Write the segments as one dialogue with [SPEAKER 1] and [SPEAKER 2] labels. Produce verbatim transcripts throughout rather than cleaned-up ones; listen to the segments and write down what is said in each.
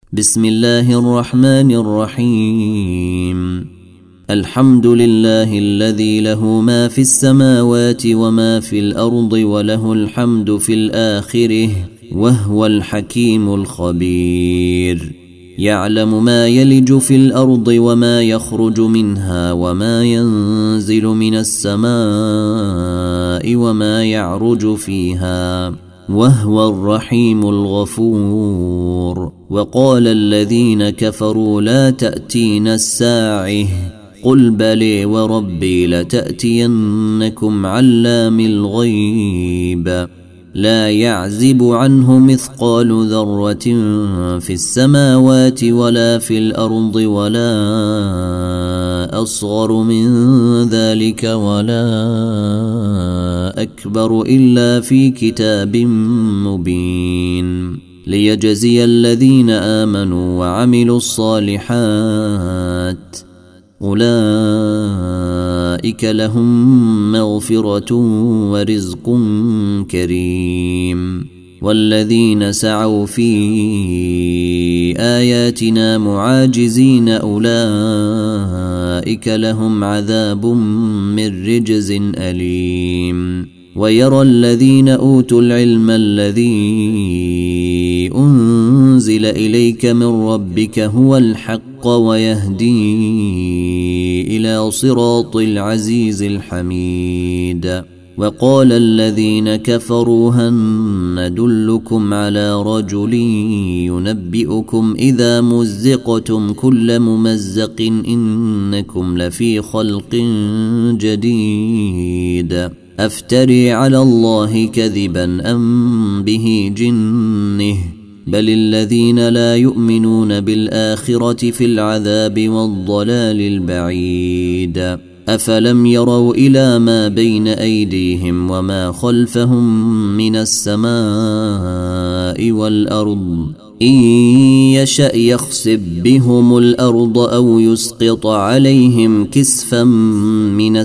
[SPEAKER 1] بسم الله الرحمن الرحيم. الحمد لله الذي له ما في السماوات وما في الأرض وله الحمد في الآخرة وهو الحكيم الخبير. يعلم ما يلج في الأرض وما يخرج منها وما ينزل من السماء وما يعرج فيها وهو الرحيم الغفور. وقال الذين كفروا لا تأتين الساعة قل بلي وربي لتأتينكم علام الغيب لا يعزب عنه مثقال ذرة في السماوات ولا في الأرض ولا أصغر من ذلك ولا أكبر إلا في كتاب مبين ليجزي الذين آمنوا وعملوا الصالحات أولئك لهم مغفرة ورزق كريم. والذين سعوا في آياتنا معاجزين أولئك لهم عذاب من رجز أليم. ويرى الذين أوتوا العلم الذي أنزل إليك من ربك هو الحق ويهدي إلى صراط العزيز الحميد. وقال الذين كفروا هل ندلكم على رجل ينبئكم إذا مزقتم كل ممزق إنكم لفي خلق جديد أفتري على الله كذبا أم به جنه بل الذين لا يؤمنون بالآخرة في العذاب والضلال البعيد. أفلم يروا إلى ما بين أيديهم وما خلفهم من السماء والأرض إن يشأ يخسف بهم الأرض أو يسقط عليهم كسفا من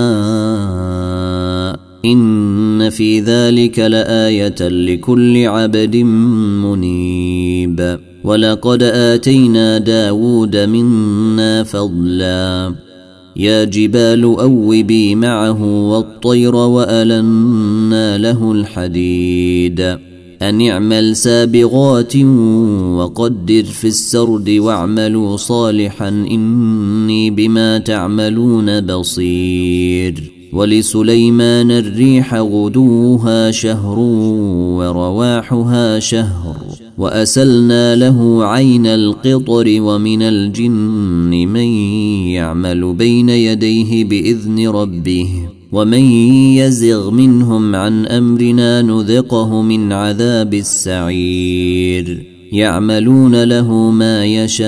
[SPEAKER 1] السماء إن في ذلك لآية لكل عبد منيب. ولقد آتينا داود منا فضلا يا جبال أوبي معه والطير وألنا له الحديد أن اعمل سابغات وقدر في السرد واعملوا صالحا إني بما تعملون بصير. ولسليمان الريح غدوها شهر ورواحها شهر وأسلنا له عين القطر ومن الجن من يعمل بين يديه بإذن ربه ومن يزغ منهم عن أمرنا نذقه من عذاب السعير. يعملون له ما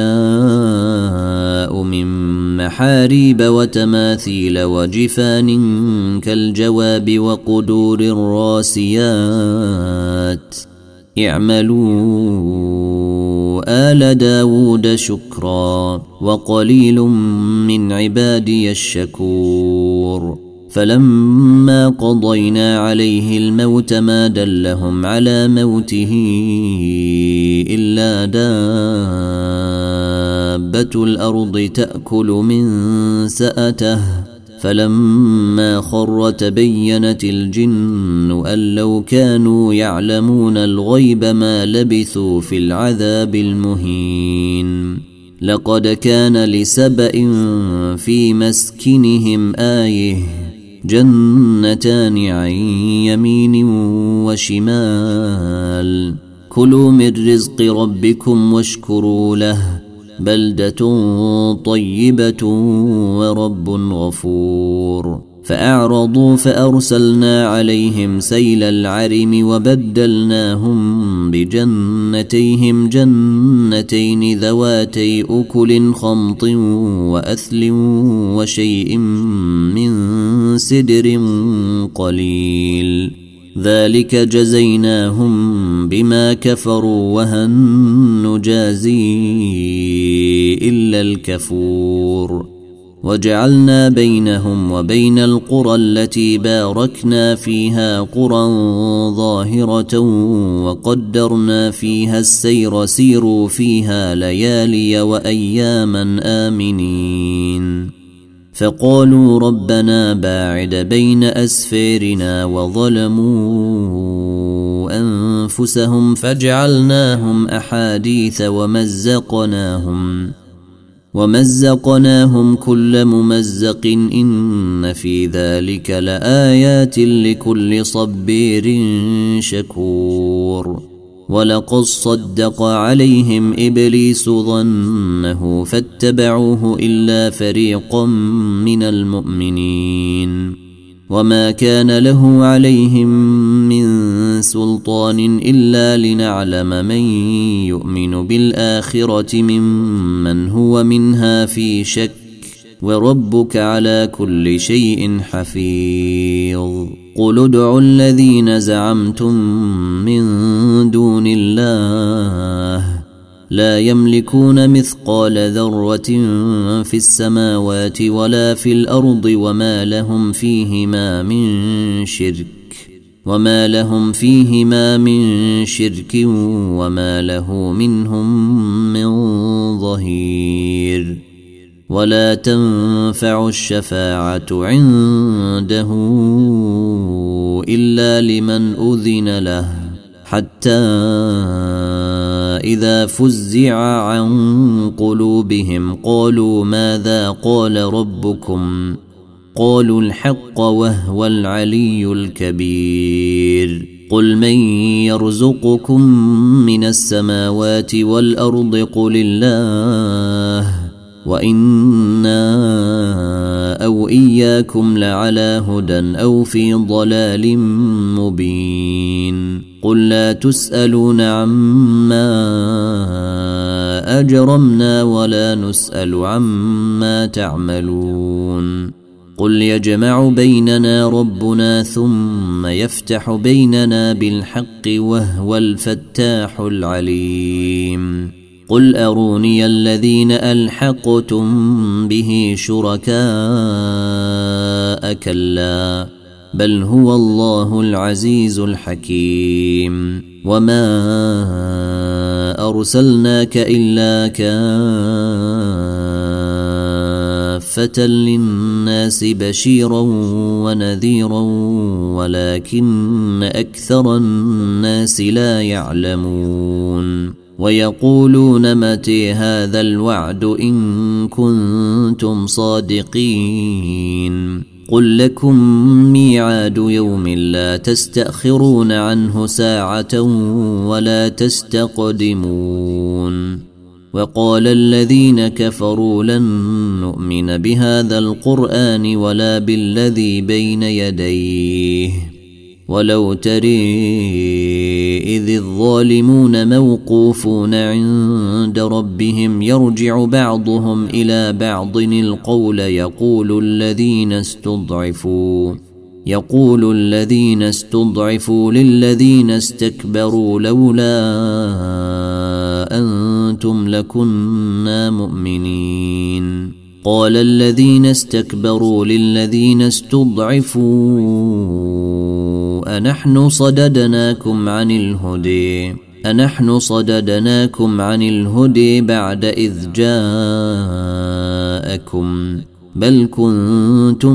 [SPEAKER 1] يشاء من محاريب وتماثيل وجفان كالجواب وقدور الراسيات اعملوا آل داود شكرا وقليل من عبادي الشكور. فلما قضينا عليه الموت ما دلهم على موته إلا دابة الأرض تأكل من سأته فلما خر تبينت الجن أن لو كانوا يعلمون الغيب ما لبثوا في العذاب المهين. لقد كان لسبأ في مسكنهم آية جنتان عن يمين وشمال كلوا من رزق ربكم واشكروا له بلدة طيبة ورب غفور. فأعرضوا فأرسلنا عليهم سيل العرم وبدلناهم بجنتيهم جنتين ذواتي أكل خمط وأثل وشيء من سدر قليل ذلك جزيناهم بما كفروا وهل نجازي إلا الكفور. وجعلنا بينهم وبين القرى التي باركنا فيها قرى ظاهرة وقدرنا فيها السير سيروا فيها ليالي وأياما آمنين فقالوا ربنا باعد بين أسفارنا وظلموا أنفسهم فجعلناهم أحاديث ومزقناهم ومزقناهم كل ممزق إن في ذلك لآيات لكل صبير شكور ولقد صدق عليهم إبليس ظنه فاتبعوه إلا فريقا من المؤمنين وما كان له عليهم من سلطان إلا لنعلم من يؤمن بالآخرة ممن هو منها في شك وربك على كل شيء حفيظ قل ادعوا الذين زعمتم من دون الله لا يملكون مثقال ذرة في السماوات ولا في الأرض وما لهم فيهما من شرك وما لهم فيهما من شرك وما له منهم من ظهير ولا تنفع الشفاعة عنده إلا لمن أذن له حتى إذا فزع عن قلوبهم قالوا ماذا قال ربكم قالوا الحق وهو العلي الكبير قل من يرزقكم من السماوات والأرض قل الله وإنا أو إياكم لعلى هدى أو في ضلال مبين قل لا تسألون عما أجرمنا ولا نسأل عما تعملون قل يجمع بيننا ربنا ثم يفتح بيننا بالحق وهو الفتاح العليم قل أروني الذين ألحقتم به شركاء كلا بل هو الله العزيز الحكيم وما أرسلناك إلا كافة للناس بشيرا ونذيرا ولكن أكثر الناس لا يعلمون ويقولون متى هذا الوعد إن كنتم صادقين قل لكم ميعاد يوم لا تستأخرون عنه ساعة ولا تستقدمون وقال الذين كفروا لن نؤمن بهذا القرآن ولا بالذي بين يديه ولو تري إذ الظالمون موقوفون عند ربهم يرجع بعضهم إلى بعض القول يقول الذين استضعفوا يقول الذين استضعفوا للذين استكبروا لولا أنتم لكنا مؤمنين قال الذين استكبروا للذين استضعفوا أنحن صددناكم عن الهدى أنحن صددناكم عن الهدى بعد إذ جاءكم بل كنتم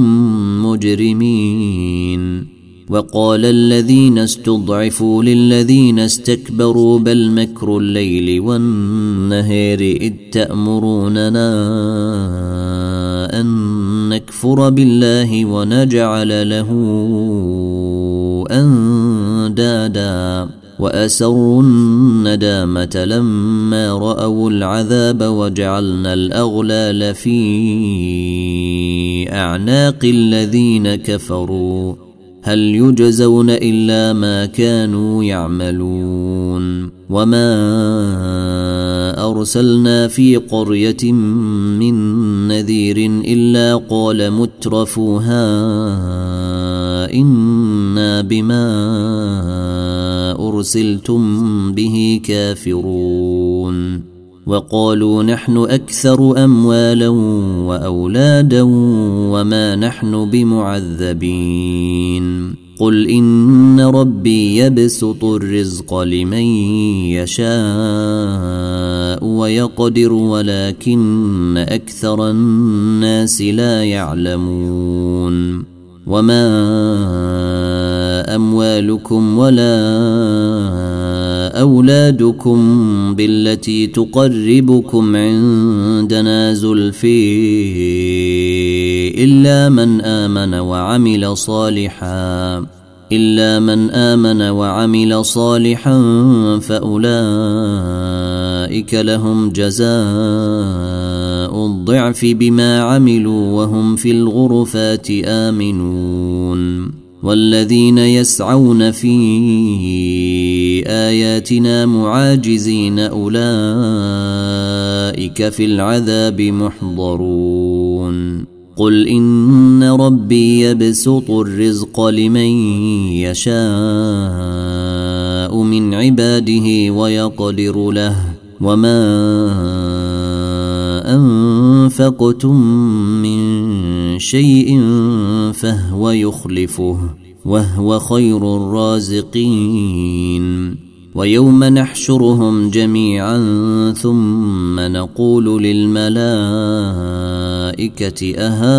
[SPEAKER 1] مجرمين وقال الذين استضعفوا للذين استكبروا بل مكر الليل والنهار إذ تأمروننا أن نكفر بالله ونجعل له أندادا وأسروا الندامة لما رأوا العذاب وجعلنا الأغلال في أعناق الذين كفروا هل يجزون إلا ما كانوا يعملون وما أرسلنا في قرية من نذير إلا قال مترفوها إنا بما أرسلتم به كافرون وقالوا نحن أكثر أموالا وأولادا وما نحن بمعذبين قل إن ربي يبسط الرزق لمن يشاء ويقدر ولكن أكثر الناس لا يعلمون وما أموالكم ولا أولادكم بالتي تقربكم عندنا زلفي إلا من آمن وعمل صالحا إلا من آمن وعمل صالحا فأولئك لهم جزاء الضعف بما عملوا وهم في الغرفات آمنون والذين يسعون في آياتنا معاجزين أولئك في العذاب محضرون قل إن ربي يبسط الرزق لمن يشاء من عباده ويقدر له وما أنفقتم من شيء فهو يخلفه وهو خير الرازقين ويوم نحشرهم جميعا ثم نقول للملائكة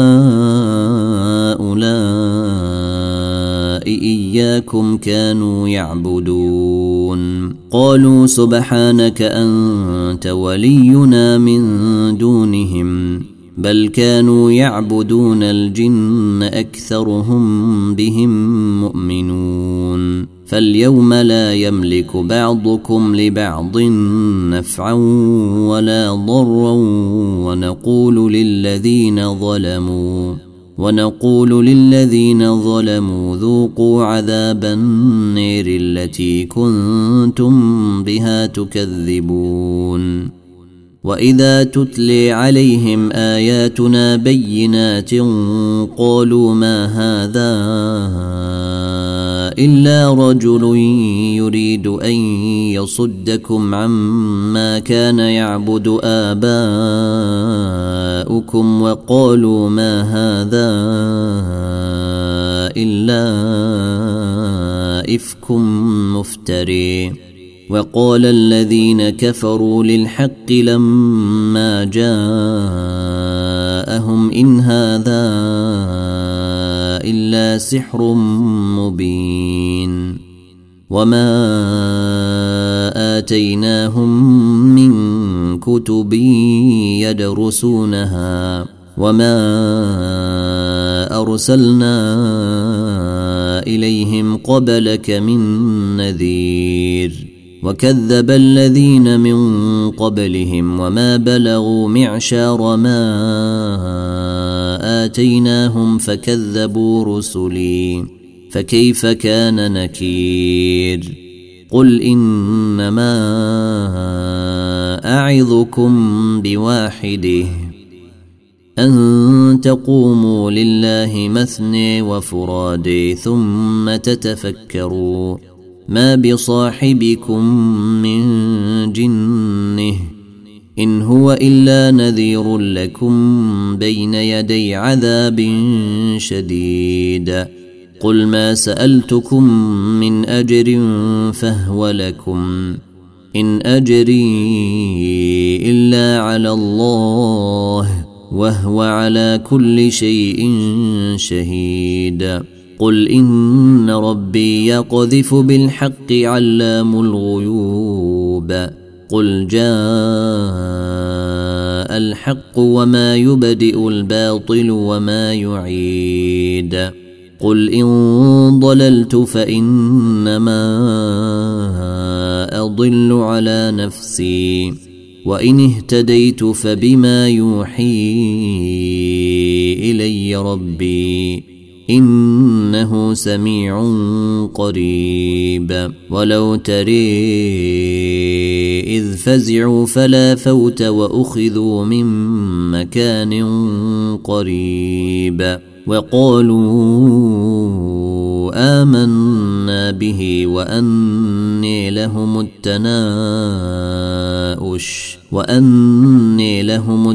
[SPEAKER 1] أهؤلاء إياكم كانوا يعبدون قالوا سبحانك أنت ولينا من دونهم بل كانوا يعبدون الجن أكثرهم بهم مؤمنون فاليوم لا يملك بعضكم لبعض نفعا ولا ضرا ونقول للذين ظلموا ونقول للذين ظلموا ذوقوا عذاب النير التي كنتم بها تكذبون وإذا تتلي عليهم آياتنا بينات قالوا ما هذا إلا رجل يريد أن يصدكم عما كان يعبد آباؤكم وقالوا ما هذا إلا إفك مفتري وقال الذين كفروا للحق لما جاءهم إن هذا إلا سحر مبين وما آتيناهم من كتب يدرسونها وما أرسلنا إليهم قبلك من نذير وكذب الذين من قبلهم وما بلغوا معشار ما آتيناهم فكذبوا رسلي فكيف كان نكير قل إنما أعظكم بواحده أن تقوموا لله مثني وفرادي ثم تتفكروا ما بصاحبكم من جنه إن هو إلا نذير لكم بين يدي عذاب شديد قل ما سألتكم من أجر فهو لكم إن أجري إلا على الله وهو على كل شيء شهيد قل إن ربي يقذف بالحق علام الغيوب قل جاء الحق وما يبدئ الباطل وما يعيد قل إن ضللت فإنما أضل على نفسي وإن اهتديت فبما يوحي إلي ربي إنه سميع قريب ولو تري إذ فزعوا فلا فوت وأخذوا من مكان قريب وقالوا آمنا به وأني لهم التناؤش وأني لهم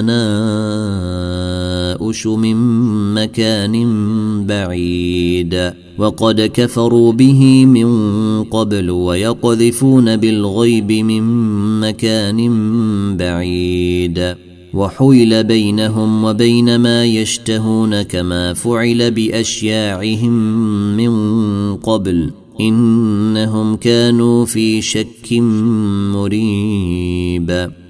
[SPEAKER 1] التناؤش من مكان بعيد وقد كفروا به من قبل ويقذفون بالغيب من مكان بعيد وحيل بينهم وبين ما يشتهون كما فعل بأشياعهم من قبل إنهم كانوا في شك مريب.